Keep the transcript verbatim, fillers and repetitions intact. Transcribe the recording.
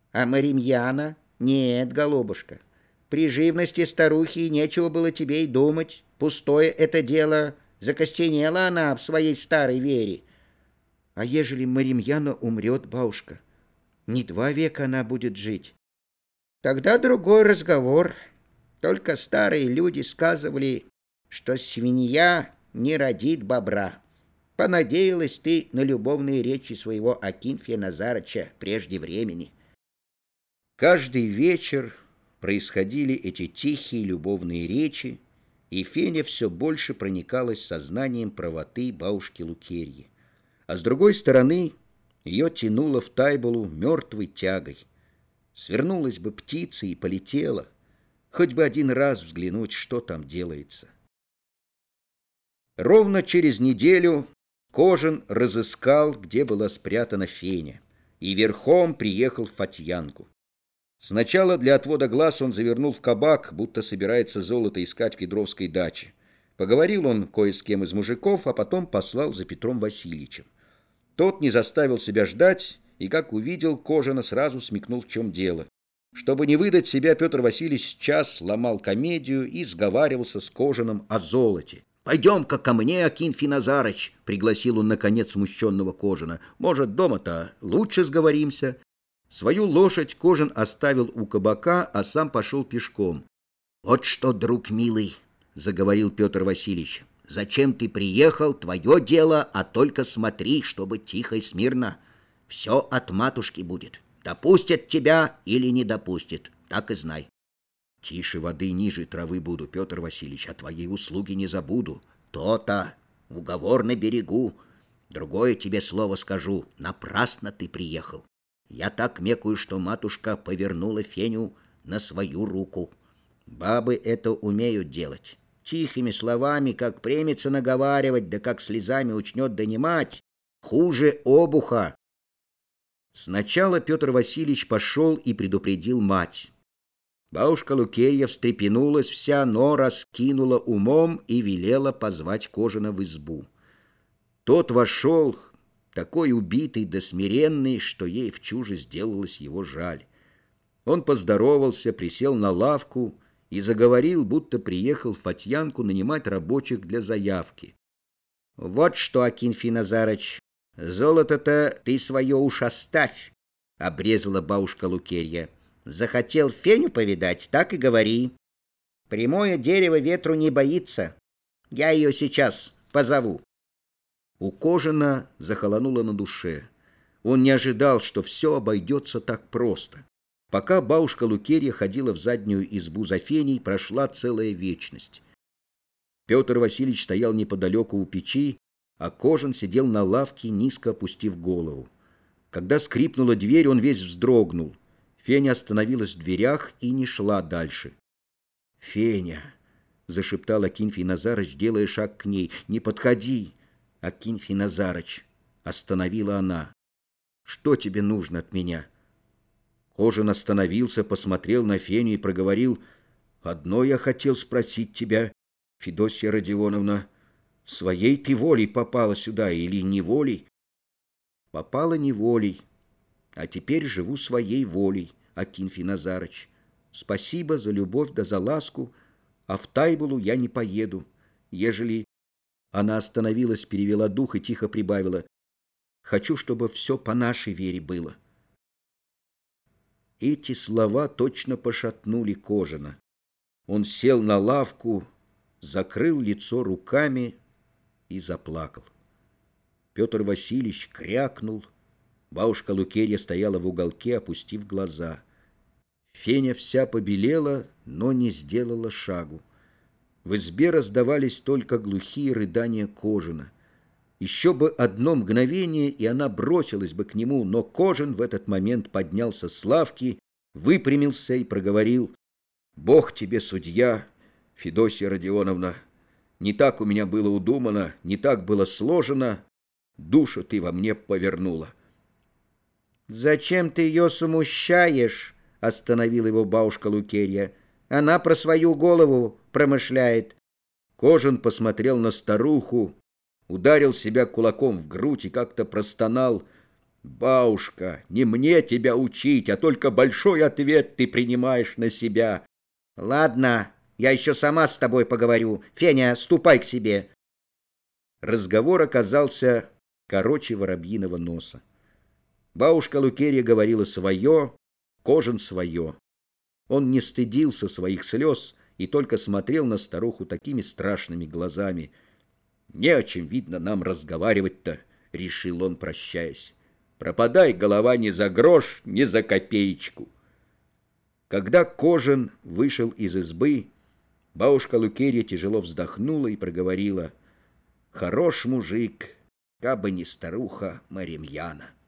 А Маримьяна? Нет, голубушка, при живности старухи нечего было тебе и думать. Пустое это дело, закостенела она в своей старой вере. А ежели Маримьяна умрет, бабушка, не два века она будет жить. Тогда другой разговор. Только старые люди сказывали, что свинья не родит бобра. Понадеялась ты на любовные речи своего Акинфия Назарыча прежде времени. Каждый вечер происходили эти тихие любовные речи, и Феня все больше проникалась сознанием правоты бабушки Лукерьи. А с другой стороны, ее тянуло в Тайболу мертвой тягой. Свернулась бы птица и полетела, хоть бы один раз взглянуть, что там делается. Ровно через неделю Кожин разыскал, где была спрятана Феня, и верхом приехал в Фатьянку. Сначала для отвода глаз он завернул в кабак, будто собирается золото искать в Кедровской даче. Поговорил он кое с кем из мужиков, а потом послал за Петром Васильевичем. Тот не заставил себя ждать, и, как увидел Кожина, сразу смекнул, в чем дело. Чтобы не выдать себя, Петр Васильевич час ломал комедию и сговаривался с Кожиным о золоте. «Пойдем-ка ко мне, Акинфий Назарыч», — пригласил он, наконец, смущенного Кожина. «Может, дома-то лучше сговоримся». Свою лошадь Кожин оставил у кабака, а сам пошел пешком. «Вот что, друг милый», — заговорил Петр Васильевич, — «зачем ты приехал, твое дело, а только смотри, чтобы тихо и смирно. Все от матушки будет. Допустят тебя или не допустят, так и знай». «Тише воды, ниже травы буду, Петр Васильевич, а твоей услуги не забуду». «То-то, уговор на берегу. Другое тебе слово скажу, напрасно ты приехал. Я так мекаю, что матушка повернула Феню на свою руку. Бабы это умеют делать. Тихими словами, как премится наговаривать, да как слезами учнет донимать, хуже обуха». Сначала Петр Васильевич пошел и предупредил мать. Бабушка Лукерья встрепенулась вся, но раскинула умом и велела позвать Кожина в избу. Тот вошел, такой убитый да смиренный, что ей в чуже сделалось его жаль. Он поздоровался, присел на лавку и заговорил, будто приехал в Фатьянку нанимать рабочих для заявки. «Вот что, Акинфий Назарыч, золото-то ты свое уж оставь», — обрезала бабушка Лукерья. «Захотел Феню повидать, так и говори. Прямое дерево ветру не боится. Я ее сейчас позову». У Кожина захолонуло на душе. Он не ожидал, что все обойдется так просто. Пока бабушка Лукерья ходила в заднюю избу за Феней, прошла целая вечность. Петр Васильевич стоял неподалеку у печи, а Кожин сидел на лавке, низко опустив голову. Когда скрипнула дверь, он весь вздрогнул. Феня остановилась в дверях и не шла дальше. «Феня!» — зашептал Акинфий Назарыч, делая шаг к ней. «Не подходи!» «Акинфий Назарыч!» — остановила она. «Что тебе нужно от меня?» Кожин остановился, посмотрел на Феню и проговорил: «Одно я хотел спросить тебя, Федосья Родионовна. Своей ты волей попала сюда или неволей?» «Попала неволей, а теперь живу своей волей, Акинфий Назарыч. Спасибо за любовь да за ласку, а в Тайболу я не поеду, ежели...» Она остановилась, перевела дух и тихо прибавила: «Хочу, чтобы все по нашей вере было». Эти слова точно пошатнули Кожина. Он сел на лавку, закрыл лицо руками и заплакал. Петр Васильевич крякнул. Бабушка Лукерья стояла в уголке, опустив глаза. Феня вся побелела, но не сделала шагу. В избе раздавались только глухие рыдания Кожина. Еще бы одно мгновение, и она бросилась бы к нему, но Кожин в этот момент поднялся с лавки, выпрямился и проговорил: «Бог тебе судья, Федосья Родионовна. Не так у меня было удумано, не так было сложено. Душу ты во мне повернула». «Зачем ты ее смущаешь?» — остановила его бабушка Лукерья. «Она про свою голову промышляет». Кожин посмотрел на старуху, ударил себя кулаком в грудь и как-то простонал: Бабушка, не мне тебя учить, а только большой ответ ты принимаешь на себя. Ладно, я еще сама с тобой поговорю. Феня, ступай к себе. Разговор оказался короче воробьиного носа. Бабушка Лукерья говорила свое, Кожин свое. Он не стыдился своих слез и только смотрел на старуху такими страшными глазами. «Не о чем, видно, нам разговаривать-то», — решил он, прощаясь. «Пропадай, голова, не за грош, не за копеечку». Когда Кожин вышел из избы, бабушка Лукерья тяжело вздохнула и проговорила: «Хорош мужик, кабы не старуха Маремьяна».